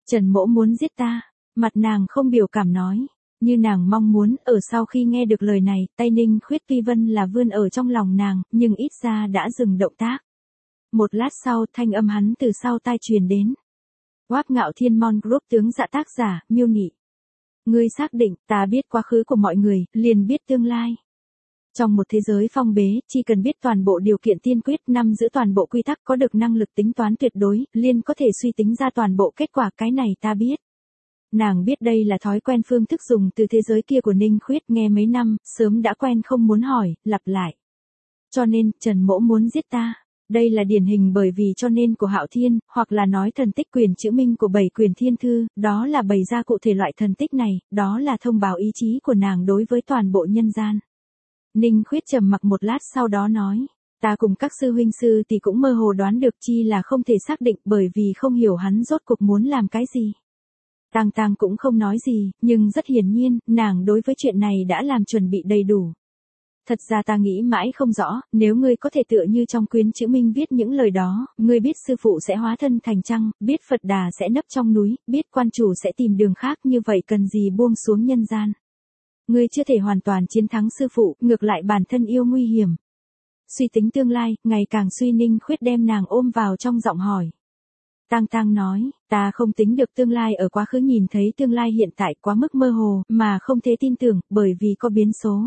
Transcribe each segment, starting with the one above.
Trần Mỗ muốn giết ta, mặt nàng không biểu cảm nói. Như nàng mong muốn, ở sau khi nghe được lời này, tay Ninh Khuyết tuy vân là vươn ở trong lòng nàng, nhưng ít ra đã dừng động tác. Một lát sau, thanh âm hắn từ sau tai truyền đến. Hoắc Ngạo Thiên Mon Group tướng dạ tác giả, Miêu Nị. Ngươi xác định, ta biết quá khứ của mọi người, liền biết tương lai. Trong một thế giới phong bế, chỉ cần biết toàn bộ điều kiện tiên quyết nắm giữ toàn bộ quy tắc có được năng lực tính toán tuyệt đối, liền có thể suy tính ra toàn bộ kết quả cái này ta biết. Nàng biết đây là thói quen phương thức dùng từ thế giới kia của Ninh Khuyết nghe mấy năm, sớm đã quen không muốn hỏi, lặp lại. Cho nên, Trần Mỗ muốn giết ta. Đây là điển hình bởi vì cho nên của Hạo Thiên, hoặc là nói thần tích quyền chữ minh của 7 quyền thiên thư, đó là bày ra cụ thể loại thần tích này, đó là thông báo ý chí của nàng đối với toàn bộ nhân gian. Ninh Khuyết trầm mặc một lát sau đó nói, ta cùng các sư huynh sư thì cũng mơ hồ đoán được chi là không thể xác định bởi vì không hiểu hắn rốt cuộc muốn làm cái gì. Tang Tang cũng không nói gì, nhưng rất hiển nhiên, nàng đối với chuyện này đã làm chuẩn bị đầy đủ. Thật ra ta nghĩ mãi không rõ, nếu ngươi có thể tựa như trong quyến chữ minh viết những lời đó, ngươi biết sư phụ sẽ hóa thân thành trăng, biết Phật Đà sẽ nấp trong núi, biết quan chủ sẽ tìm đường khác như vậy cần gì buông xuống nhân gian. Ngươi chưa thể hoàn toàn chiến thắng sư phụ, ngược lại bản thân yêu nguy hiểm. Suy tính tương lai, ngày càng suy Ninh Khuyết đem nàng ôm vào trong giọng hỏi. Tang Tang nói, ta không tính được tương lai ở quá khứ nhìn thấy tương lai hiện tại quá mức mơ hồ, mà không thể tin tưởng, bởi vì có biến số.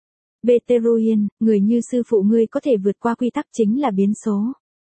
Beteruyen, người như sư phụ ngươi có thể vượt qua quy tắc chính là biến số.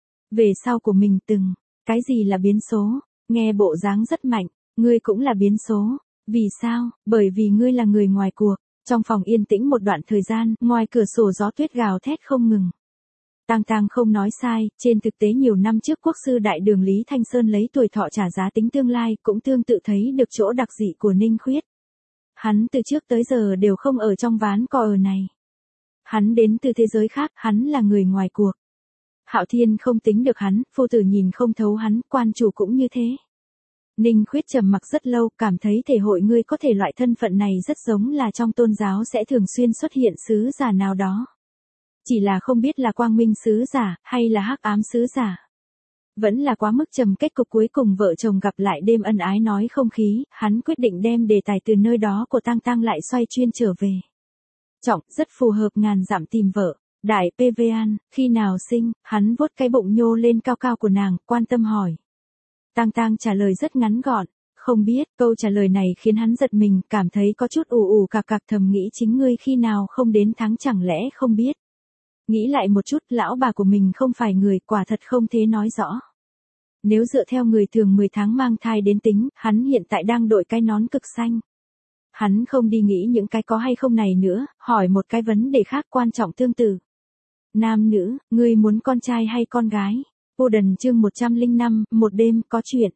Về sau của mình từng, cái gì là biến số, nghe bộ dáng rất mạnh, ngươi cũng là biến số. Vì sao? Bởi vì ngươi là người ngoài cuộc. Trong phòng yên tĩnh một đoạn thời gian, ngoài cửa sổ gió tuyết gào thét không ngừng. Tang Tang không nói sai, trên thực tế nhiều năm trước quốc sư đại đường Lý Thanh Sơn lấy tuổi thọ trả giá tính tương lai, cũng tương tự thấy được chỗ đặc dị của Ninh Khuyết. Hắn từ trước tới giờ đều không ở trong ván cò ở này. Hắn đến từ thế giới khác, hắn là người ngoài cuộc. Hạo Thiên không tính được hắn, phu tử nhìn không thấu hắn, quan chủ cũng như thế. Ninh Khuyết trầm mặc rất lâu, cảm thấy thể hội ngươi có thể loại thân phận này rất giống là trong tôn giáo sẽ thường xuyên xuất hiện sứ giả nào đó. Chỉ là không biết là quang minh sứ giả, hay là hắc ám sứ giả. Vẫn là quá mức trầm kết cục cuối cùng vợ chồng gặp lại đêm ân ái nói không khí, hắn quyết định đem đề tài từ nơi đó của Tang Tang lại xoay chuyên trở về. Trọng, rất phù hợp ngàn dặm tìm vợ. Đại PVan, khi nào sinh, hắn vuốt cái bụng nhô lên cao cao của nàng, quan tâm hỏi. Tang Tang trả lời rất ngắn gọn, không biết, câu trả lời này khiến hắn giật mình, cảm thấy có chút ù ù cạc cạc thầm nghĩ chính ngươi khi nào không đến tháng chẳng lẽ không biết. Nghĩ lại một chút, lão bà của mình không phải người, quả thật không thế nói rõ. Nếu dựa theo người thường 10 tháng mang thai đến tính, hắn hiện tại đang đội cái nón cực xanh. Hắn không đi nghĩ những cái có hay không này nữa, hỏi một cái vấn đề khác quan trọng tương tự. Nam nữ, ngươi muốn con trai hay con gái? Cô Đần chương 105, một đêm có chuyện.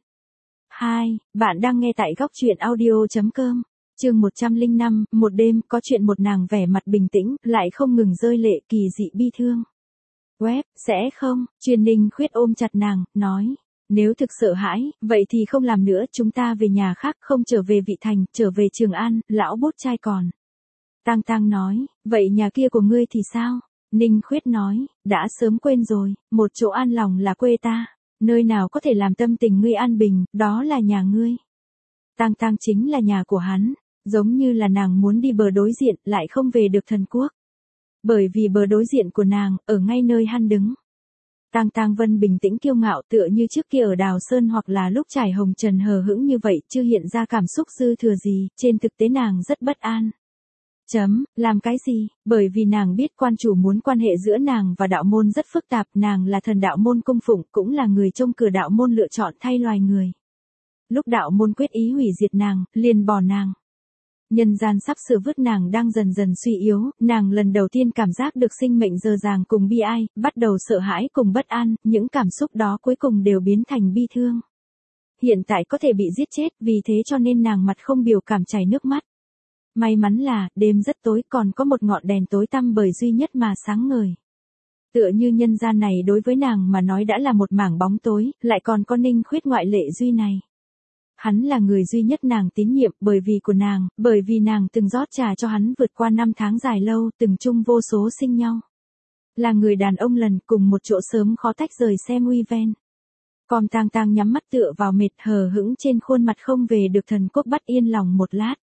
2. Bạn đang nghe tại góc truyện audio.com. Chương 105, một đêm có chuyện. Một nàng vẻ mặt bình tĩnh, lại không ngừng rơi lệ, kỳ dị bi thương. Web, sẽ không, Truyền Ninh Khuyết ôm chặt nàng, nói. Nếu thực sợ hãi, vậy thì không làm nữa, chúng ta về nhà khác, không trở về Vị Thành, trở về Trường An, lão bút trai còn. Tang Tang nói, vậy nhà kia của ngươi thì sao? Ninh Khuyết nói, đã sớm quên rồi, một chỗ an lòng là quê ta, nơi nào có thể làm tâm tình ngươi an bình, đó là nhà ngươi. Tang Tang chính là nhà của hắn, giống như là nàng muốn đi bờ đối diện, lại không về được thần quốc. Bởi vì bờ đối diện của nàng, ở ngay nơi hắn đứng. Tang Tang Vân bình tĩnh kiêu ngạo tựa như trước kia ở Đào Sơn hoặc là lúc trải hồng trần hờ hững như vậy, chưa hiện ra cảm xúc dư thừa gì, trên thực tế nàng rất bất an. Làm cái gì? Bởi vì nàng biết quan chủ muốn quan hệ giữa nàng và đạo môn rất phức tạp, nàng là thần đạo môn cung phụng, cũng là người trông cửa đạo môn lựa chọn thay loài người. Lúc đạo môn quyết ý hủy diệt nàng, liền bỏ nàng. Nhân gian sắp sửa vứt nàng đang dần dần suy yếu, nàng lần đầu tiên cảm giác được sinh mệnh dơ dàng cùng bi ai, bắt đầu sợ hãi cùng bất an, những cảm xúc đó cuối cùng đều biến thành bi thương. Hiện tại có thể bị giết chết, vì thế cho nên nàng mặt không biểu cảm chảy nước mắt. May mắn là, đêm rất tối còn có một ngọn đèn tối tăm bởi duy nhất mà sáng ngời. Tựa như nhân gian này đối với nàng mà nói đã là một mảng bóng tối, lại còn có Ninh Khuyết ngoại lệ duy này. Hắn là người duy nhất nàng tín nhiệm bởi vì của nàng, bởi vì nàng từng rót trà cho hắn vượt qua 5 tháng dài lâu, từng chung vô số sinh nhau. Là người đàn ông lần cùng một chỗ sớm khó tách rời xem uy ven. Con Tang Tang nhắm mắt tựa vào mệt hờ hững trên khuôn mặt không về được thần quốc bắt yên lòng một lát.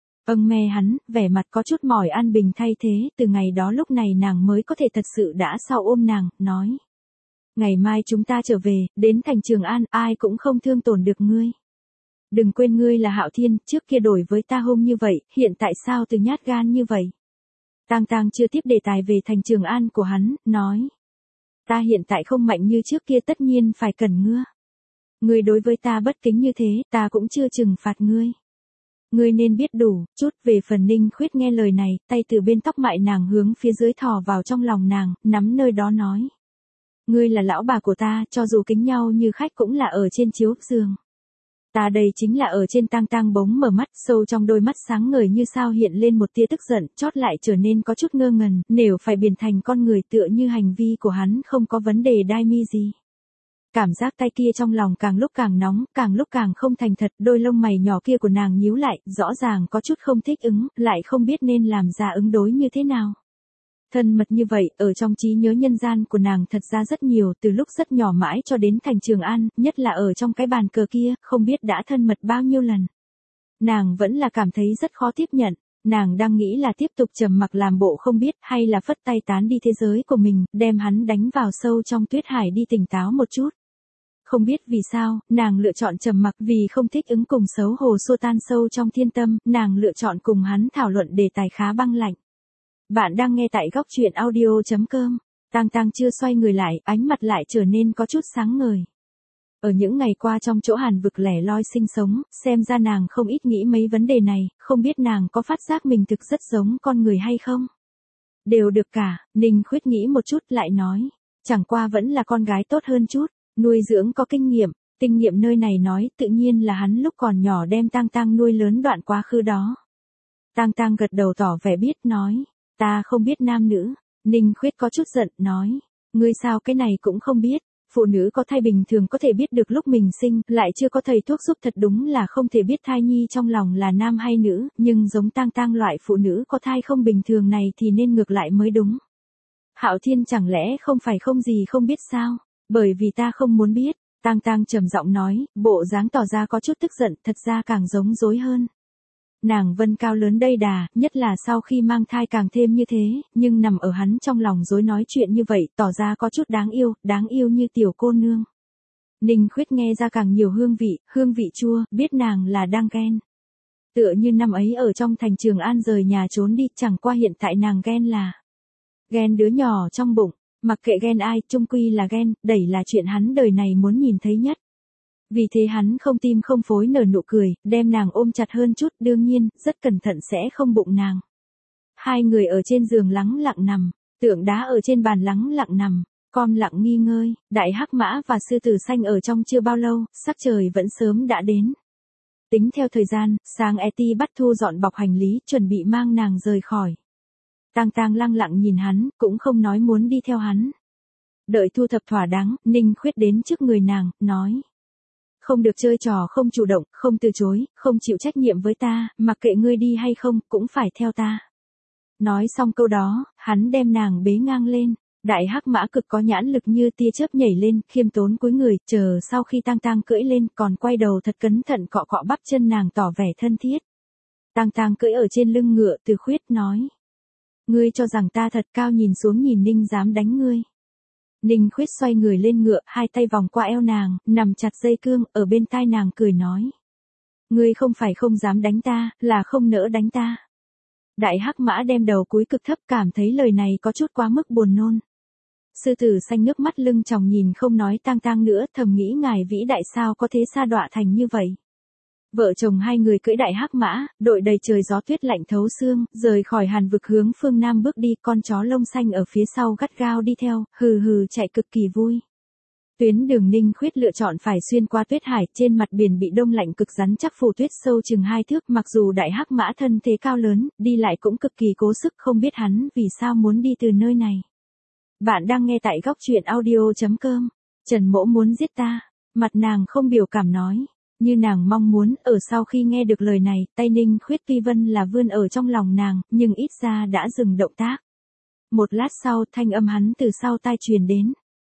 Me hắn, vẻ mặt có chút mỏi an bình thay thế, từ ngày đó lúc này nàng mới có thể thật sự đã sau ôm nàng, nói. Ngày mai chúng ta trở về, đến thành Trường An, ai cũng không thương tổn được ngươi. Đừng quên ngươi là Hạo Thiên, trước kia đổi với ta hôm như vậy, hiện tại sao từ nhát gan như vậy? Tang Tang chưa tiếp đề tài về thành Trường An của hắn, nói. Ta hiện tại không mạnh như trước kia tất nhiên phải cần ngươi. Ngươi đối với ta bất kính như thế, ta cũng chưa trừng phạt ngươi. Ngươi nên biết đủ, chút về phần Ninh Khuyết nghe lời này, tay từ bên tóc mại nàng hướng phía dưới thò vào trong lòng nàng, nắm nơi đó nói. Ngươi là lão bà của ta, cho dù kính nhau như khách cũng là ở trên chiếu giường. Ta đây chính là ở trên. Tang Tang bỗng mở mắt, sâu trong đôi mắt sáng ngời như sao hiện lên một tia tức giận, chót lại trở nên có chút ngơ ngẩn, nếu phải biến thành con người tựa như hành vi của hắn không có vấn đề đai mi gì. Cảm giác tay kia trong lòng càng lúc càng nóng, càng lúc càng không thành thật, đôi lông mày nhỏ kia của nàng nhíu lại, rõ ràng có chút không thích ứng, lại không biết nên làm ra ứng đối như thế nào. Thân mật như vậy, ở trong trí nhớ nhân gian của nàng thật ra rất nhiều, từ lúc rất nhỏ mãi cho đến thành Trường An, nhất là ở trong cái bàn cờ kia, không biết đã thân mật bao nhiêu lần. Nàng vẫn là cảm thấy rất khó tiếp nhận, nàng đang nghĩ là tiếp tục trầm mặc làm bộ không biết hay là phất tay tán đi thế giới của mình, đem hắn đánh vào sâu trong tuyết hải đi tỉnh táo một chút. Không biết vì sao, nàng lựa chọn trầm mặc vì không thích ứng cùng xấu hổ xô tan sâu trong thiên tâm, nàng lựa chọn cùng hắn thảo luận đề tài khá băng lạnh. Bạn đang nghe tại góc truyện audio.com. Tang Tang chưa xoay người lại, ánh mặt lại trở nên có chút sáng ngời. Ở những ngày qua trong chỗ Hàn vực lẻ loi sinh sống, xem ra nàng không ít nghĩ mấy vấn đề này, không biết nàng có phát giác mình thực rất giống con người hay không? Đều được cả, Ninh Khuyết nghĩ một chút lại nói. Chẳng qua vẫn là con gái tốt hơn chút, nuôi dưỡng có kinh nghiệm nơi này nói tự nhiên là hắn lúc còn nhỏ đem Tang Tang nuôi lớn đoạn quá khứ đó. Tang Tang gật đầu tỏ vẻ biết nói. Ta không biết nam nữ. Ninh Khuyết có chút giận, nói. Ngươi sao cái này cũng không biết. Phụ nữ có thai bình thường có thể biết được lúc mình sinh, lại chưa có thầy thuốc giúp thật đúng là không thể biết thai nhi trong lòng là nam hay nữ, nhưng giống Tang Tang loại phụ nữ có thai không bình thường này thì nên ngược lại mới đúng. Hạo Thiên chẳng lẽ không phải không gì không biết sao? Bởi vì ta không muốn biết. Tang Tang trầm giọng nói, bộ dáng tỏ ra có chút tức giận, thật ra càng giống dối hơn. Nàng vân cao lớn đầy đà, nhất là sau khi mang thai càng thêm như thế, nhưng nằm ở hắn trong lòng dối nói chuyện như vậy, tỏ ra có chút đáng yêu như tiểu cô nương. Ninh Khuyết nghe ra càng nhiều hương vị chua, biết nàng là đang ghen. Tựa như năm ấy ở trong thành Trường An rời nhà trốn đi, chẳng qua hiện tại nàng ghen là ghen đứa nhỏ trong bụng, mặc kệ ghen ai, chung quy là ghen, đẩy là chuyện hắn đời này muốn nhìn thấy nhất. Vì thế hắn không tim không phối nở nụ cười, đem nàng ôm chặt hơn chút, đương nhiên, rất cẩn thận sẽ không bụng nàng. Hai người ở trên giường lắng lặng nằm, tượng đá ở trên bàn lắng lặng nằm, com lặng nghi ngơi, đại hắc mã và sư tử xanh ở trong chưa bao lâu, sắc trời vẫn sớm đã đến. Tính theo thời gian, sáng Eti bắt thu dọn bọc hành lý, chuẩn bị mang nàng rời khỏi. Tang Tang lặng lặng nhìn hắn, cũng không nói muốn đi theo hắn. Đợi thu thập thỏa đáng, Ninh Khuyết đến trước người nàng, nói. Không được chơi trò không chủ động, không từ chối, không chịu trách nhiệm với ta, mặc kệ ngươi đi hay không, cũng phải theo ta. Nói xong câu đó, hắn đem nàng bế ngang lên. Đại hắc mã cực có nhãn lực như tia chớp nhảy lên, khiêm tốn cúi người, chờ sau khi Tang Tang cưỡi lên, còn quay đầu thật cẩn thận cọ cọ bắp chân nàng tỏ vẻ thân thiết. Tang Tang cưỡi ở trên lưng ngựa, Từ Khuyết nói. Ngươi cho rằng ta thật cao nhìn xuống nhìn Ninh dám đánh ngươi. Ninh Khuyết xoay người lên ngựa, hai tay vòng qua eo nàng, nằm chặt dây cương, ở bên tai nàng cười nói. Ngươi không phải không dám đánh ta, là không nỡ đánh ta. Đại hắc mã đem đầu cúi cực thấp, cảm thấy lời này có chút quá mức buồn nôn. Sư tử xanh nước mắt lưng tròng nhìn không nói Tang Tang nữa, thầm nghĩ ngài vĩ đại sao có thế sa đọa thành như vậy. Vợ chồng hai người cưỡi đại hắc mã, đội đầy trời gió tuyết lạnh thấu xương, rời khỏi Hàn vực hướng phương Nam bước đi, con chó lông xanh ở phía sau gắt gao đi theo, hừ hừ chạy cực kỳ vui. Tuyến đường Ninh Khuyết lựa chọn phải xuyên qua tuyết hải, trên mặt biển bị đông lạnh cực rắn chắc phủ tuyết sâu chừng 2 thước, mặc dù đại hắc mã thân thế cao lớn, đi lại cũng cực kỳ cố sức, không biết hắn vì sao muốn đi từ nơi này. Bạn đang nghe tại góc truyện audio.com. Trần Mỗ muốn giết ta, mặt nàng không biểu cảm nói. Như nàng mong muốn, ở sau khi nghe được lời này, tay Ninh Khuyết tuy vân là vươn ở trong lòng nàng, nhưng ít ra đã dừng động tác. Một lát sau, thanh âm hắn từ sau tai truyền đến.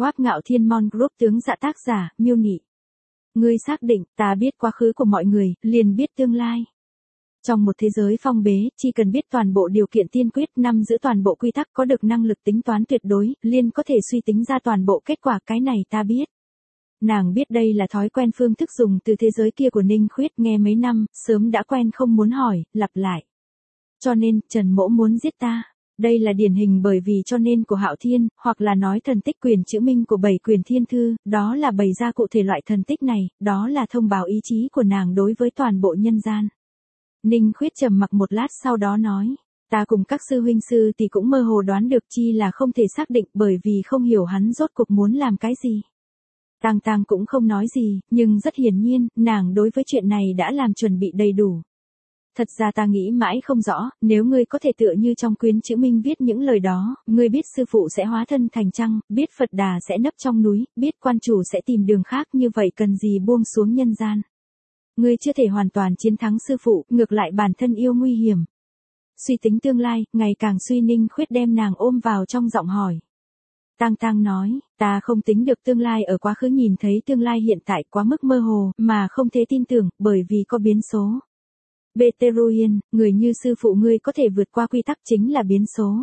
Web Ngạo Thiên Mon Group tướng dạ tác giả, Miêu Nị. Ngươi xác định, ta biết quá khứ của mọi người, liền biết tương lai. Trong một thế giới phong bế, chỉ cần biết toàn bộ điều kiện tiên quyết, nắm giữ toàn bộ quy tắc, có được năng lực tính toán tuyệt đối, liền có thể suy tính ra toàn bộ kết quả, cái này ta biết. Nàng biết đây là thói quen phương thức dùng từ thế giới kia của Ninh Khuyết, nghe mấy năm, sớm đã quen không muốn hỏi, lặp lại. Cho nên, Trần Mỗ muốn giết ta. Đây là điển hình bởi vì cho nên của Hạo Thiên, hoặc là nói thần tích quyền chữ minh của 7 quyền thiên thư, đó là bày ra cụ thể loại thần tích này, đó là thông báo ý chí của nàng đối với toàn bộ nhân gian. Ninh Khuyết trầm mặc một lát sau đó nói, ta cùng các sư huynh sư thì cũng mơ hồ đoán được chi là không thể xác định bởi vì không hiểu hắn rốt cuộc muốn làm cái gì. Tang Tang cũng không nói gì, nhưng rất hiển nhiên, nàng đối với chuyện này đã làm chuẩn bị đầy đủ. Thật ra ta nghĩ mãi không rõ, nếu ngươi có thể tựa như trong quyến chữ minh viết những lời đó, ngươi biết sư phụ sẽ hóa thân thành trăng, biết Phật Đà sẽ nấp trong núi, biết quan chủ sẽ tìm đường khác, như vậy cần gì buông xuống nhân gian. Ngươi chưa thể hoàn toàn chiến thắng sư phụ, ngược lại bản thân yêu nguy hiểm. Suy tính tương lai, ngày càng suy. Ninh Khuyết đem nàng ôm vào trong giọng hỏi. Tang Tang nói, ta không tính được tương lai ở quá khứ, nhìn thấy tương lai hiện tại quá mức mơ hồ, mà không thể tin tưởng, bởi vì có biến số. Beteruyen, người như sư phụ ngươi có thể vượt qua quy tắc chính là biến số.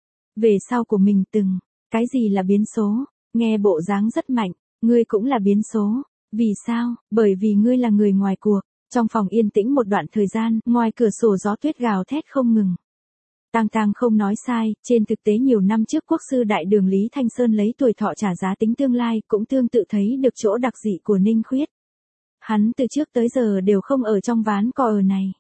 Về sau của mình từng, cái gì là biến số? Nghe bộ dáng rất mạnh, ngươi cũng là biến số. Vì sao? Bởi vì ngươi là người ngoài cuộc. Trong phòng yên tĩnh một đoạn thời gian, ngoài cửa sổ gió tuyết gào thét không ngừng. Tang Tang không nói sai, trên thực tế nhiều năm trước quốc sư đại đường Lý Thanh Sơn lấy tuổi thọ trả giá tính tương lai, cũng tương tự thấy được chỗ đặc dị của Ninh Khuyết. Hắn từ trước tới giờ đều không ở trong ván cò ở này.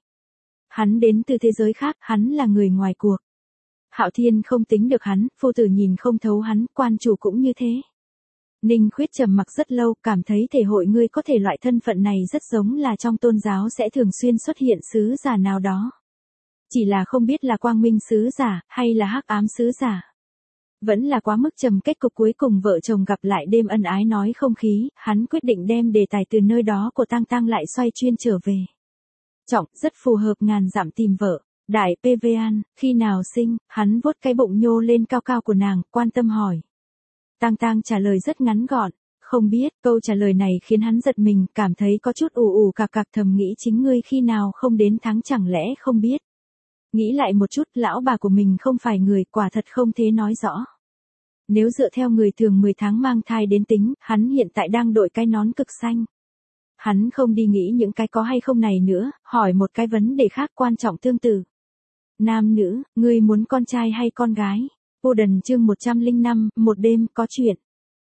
Hắn đến từ thế giới khác, hắn là người ngoài cuộc. Hạo Thiên không tính được hắn, phu tử nhìn không thấu hắn, quan chủ cũng như thế. Ninh Khuyết trầm mặc rất lâu, cảm thấy thể hội ngươi có thể loại thân phận này rất giống là trong tôn giáo sẽ thường xuyên xuất hiện sứ giả nào đó. Chỉ là không biết là quang minh sứ giả, hay là hắc ám sứ giả. Vẫn là quá mức trầm kết cục cuối cùng vợ chồng gặp lại đêm ân ái nói không khí, hắn quyết định đem đề tài từ nơi đó của Tang Tang lại xoay chuyên trở về. Trọng, rất phù hợp ngàn dặm tìm vợ. Đại PVan, khi nào sinh, hắn vuốt cái bụng nhô lên cao cao của nàng, quan tâm hỏi. Tang Tang trả lời rất ngắn gọn, không biết. Câu trả lời này khiến hắn giật mình, cảm thấy có chút ù ù cạc cạc, thầm nghĩ chính ngươi khi nào không đến tháng chẳng lẽ không biết. Nghĩ lại một chút, lão bà của mình không phải người, quả thật không thể nói rõ. Nếu dựa theo người thường 10 tháng mang thai đến tính, hắn hiện tại đang đội cái nón cực xanh. Hắn không đi nghĩ những cái có hay không này nữa, hỏi một cái vấn đề khác quan trọng tương tự. Nam nữ, ngươi muốn con trai hay con gái? Vô Đần chương 105, một đêm có chuyện.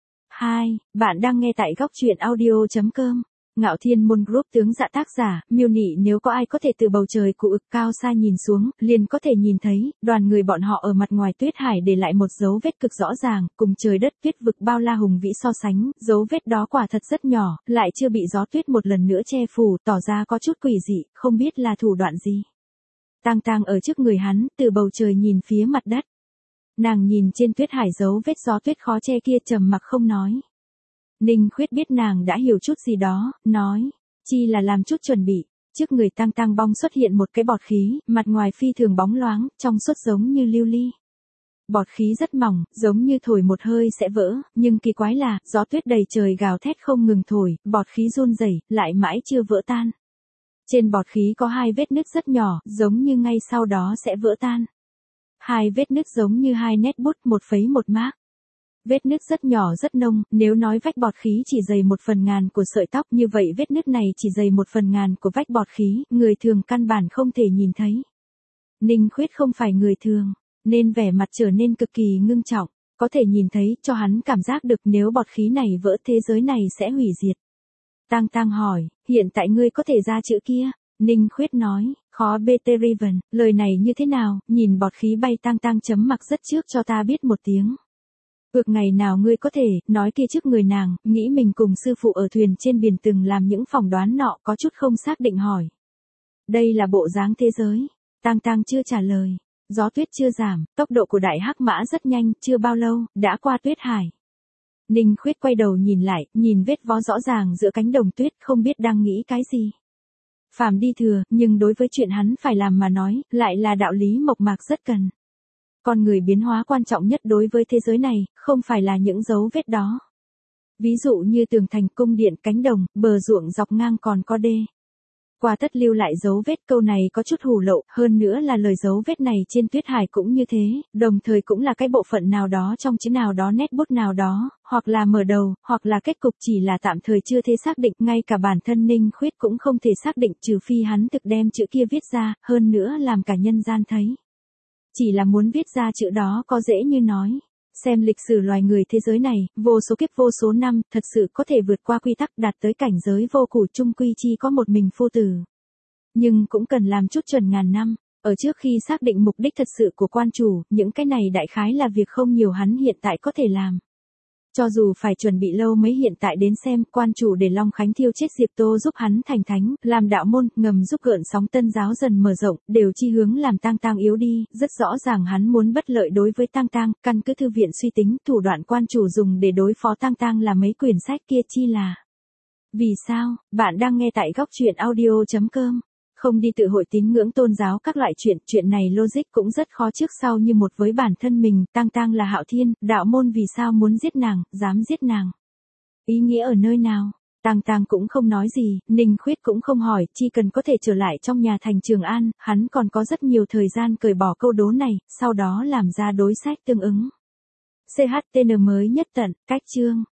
2. Bạn đang nghe tại góc truyện audio.com. Ngạo Thiên Môn Group tướng dạ tác giả, Miêu Nị. Nếu có ai có thể từ bầu trời của ực cao xa nhìn xuống, liền có thể nhìn thấy, đoàn người bọn họ ở mặt ngoài tuyết hải để lại một dấu vết cực rõ ràng, cùng trời đất tuyết vực bao la hùng vĩ so sánh, dấu vết đó quả thật rất nhỏ, lại chưa bị gió tuyết một lần nữa che phủ, tỏ ra có chút quỷ dị, không biết là thủ đoạn gì. Tang Tang ở trước người hắn, từ bầu trời nhìn phía mặt đất. Nàng nhìn trên tuyết hải dấu vết gió tuyết khó che kia, trầm mặc không nói. Ninh Khuyết biết nàng đã hiểu chút gì đó, nói, chi là làm chút chuẩn bị. Trước người Tang Tang bong xuất hiện một cái bọt khí, mặt ngoài phi thường bóng loáng, trong suốt giống như lưu ly. Bọt khí rất mỏng, giống như thổi một hơi sẽ vỡ, nhưng kỳ quái là, gió tuyết đầy trời gào thét không ngừng thổi, bọt khí run rẩy, lại mãi chưa vỡ tan. Trên bọt khí có 2 vết nứt rất nhỏ, giống như ngay sau đó sẽ vỡ tan. 2 vết nứt giống như 2 nét bút, một phẩy một mác. Vết nứt rất nhỏ rất nông, nếu nói vách bọt khí chỉ dày 1/1000 của sợi tóc, như vậy vết nứt này chỉ dày 1/1000 của vách bọt khí, người thường căn bản không thể nhìn thấy. Ninh Khuyết không phải người thường, nên vẻ mặt trở nên cực kỳ ngưng trọng, có thể nhìn thấy, cho hắn cảm giác được nếu bọt khí này vỡ thế giới này sẽ hủy diệt. Tang Tang hỏi, hiện tại ngươi có thể ra chữ kia? Ninh Khuyết nói, khó Beteriven, lời này như thế nào, nhìn bọt khí bay. Tang Tang chấm mặc rất trước cho ta biết một tiếng. Ngày nào ngươi có thể, nói kia trước người nàng, nghĩ mình cùng sư phụ ở thuyền trên biển từng làm những phỏng đoán nọ, có chút không xác định hỏi. Đây là bộ dáng thế giới. Tang Tang chưa trả lời. Gió tuyết chưa giảm, tốc độ của đại hắc mã rất nhanh, chưa bao lâu, đã qua tuyết hải. Ninh Khuyết quay đầu nhìn lại, nhìn vết vó rõ ràng giữa cánh đồng tuyết, không biết đang nghĩ cái gì. Phàm đi thừa, nhưng đối với chuyện hắn phải làm mà nói, lại là đạo lý mộc mạc rất cần. Con người biến hóa quan trọng nhất đối với thế giới này, không phải là những dấu vết đó. Ví dụ như tường thành, cung điện, cánh đồng, bờ ruộng dọc ngang còn có đê. Qua tất lưu lại dấu vết, câu này có chút hù lậu, hơn nữa là lời dấu vết này trên tuyết hải cũng như thế, đồng thời cũng là cái bộ phận nào đó trong chữ nào đó, nét bút nào đó, hoặc là mở đầu, hoặc là kết cục, chỉ là tạm thời chưa thể xác định, ngay cả bản thân Ninh Khuyết cũng không thể xác định, trừ phi hắn thực đem chữ kia viết ra, hơn nữa làm cả nhân gian thấy. Chỉ là muốn viết ra chữ đó có dễ như nói. Xem lịch sử loài người thế giới này, vô số kiếp vô số năm, thật sự có thể vượt qua quy tắc, đạt tới cảnh giới vô củ chung quy chi có một mình phu tử. Nhưng cũng cần làm chút chuẩn ngàn năm, ở trước khi xác định mục đích thật sự của quan chủ, những cái này đại khái là việc không nhiều hắn hiện tại có thể làm. Cho dù phải chuẩn bị lâu mấy, hiện tại đến xem, quan chủ để Long Khánh thiêu chết Diệp Tô giúp hắn thành thánh, làm đạo môn, ngầm giúp gợn sóng tân giáo dần mở rộng, đều chi hướng làm Tang Tang yếu đi, rất rõ ràng hắn muốn bất lợi đối với Tang Tang, căn cứ thư viện suy tính, thủ đoạn quan chủ dùng để đối phó Tang Tang là mấy quyển sách kia chi là. Vì sao? Bạn đang nghe tại góc truyện audio.com. Không đi tự hội tín ngưỡng tôn giáo các loại chuyện này logic cũng rất khó trước sau như một với bản thân mình, Tang Tang là Hạo Thiên, đạo môn vì sao muốn giết nàng, dám giết nàng. Ý nghĩa ở nơi nào? Tang Tang cũng không nói gì, Ninh Khuyết cũng không hỏi, chỉ cần có thể trở lại trong nhà thành Trường An, hắn còn có rất nhiều thời gian cởi bỏ câu đố này, sau đó làm ra đối sách tương ứng. CHTN mới nhất tận, cách chương.